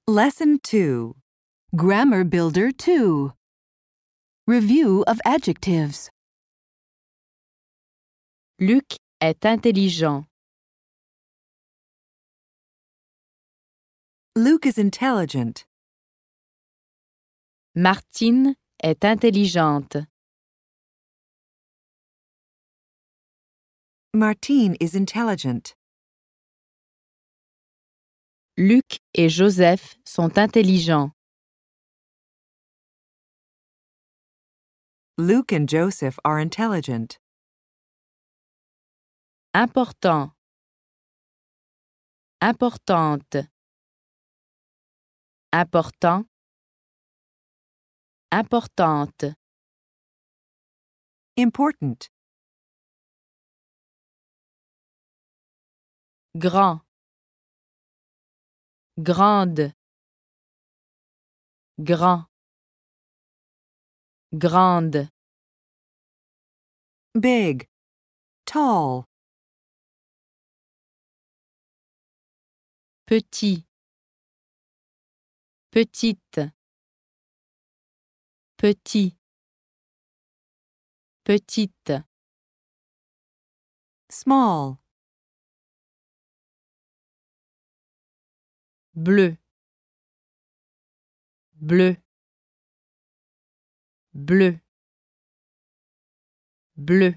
Lesson 2. Grammar Builder 2. Review of adjectives. Luc est intelligent. Luke is intelligent. Martine est intelligente. Martine is intelligent. Luc et Joseph sont intelligents. Luke and Joseph are intelligent. Important. Importante. Important. Importante. Important. Grand. Grande. Grand. Grande. Big. Tall. Petit. Petite. Petit. Petite. Small. Bleu. Bleu. Bleu. Bleu.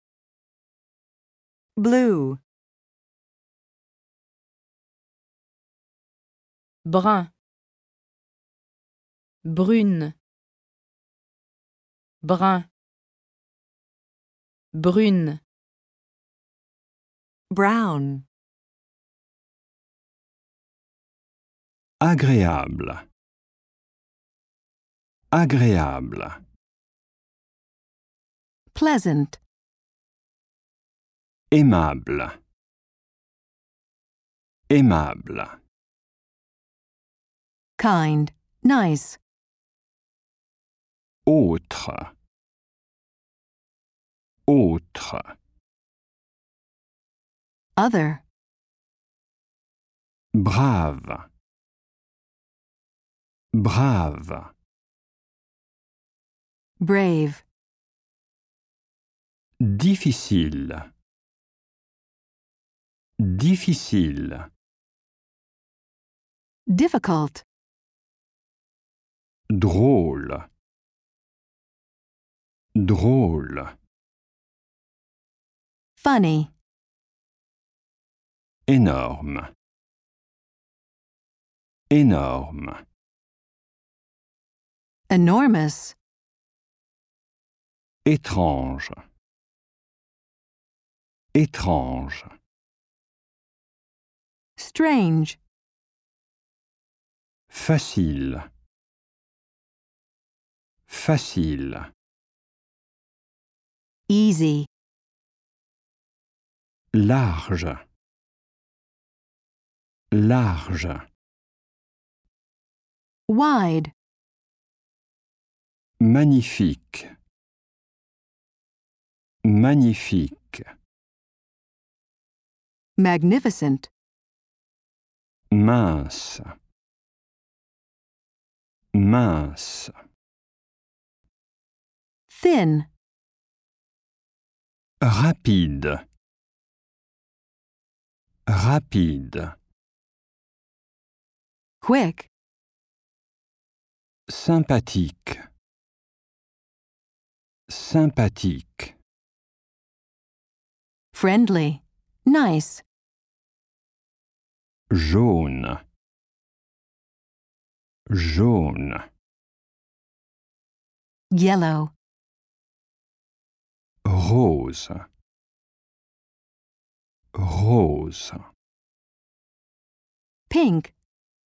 Blue. Brun. Brune. Brun. Brune. Brown. Agréable. Agréable. Pleasant. Aimable. Aimable. Kind. Nice. Autre. Autre. Other. Brave. Brave. Brave. Difficile. Difficile. Difficult. Drôle. Drôle. Funny. Énorme. Énorme. Enormous. Étrange. Étrange. Strange. Facile. Facile. Easy. Large. Large. Wide. Magnifique. Magnifique. Magnificent. Mince. Mince. Thin. Rapide. Rapide. Quick. Sympathique. Sympathique. Friendly. Nice. Jaune. Jaune. Yellow. Rose. Rose. Pink.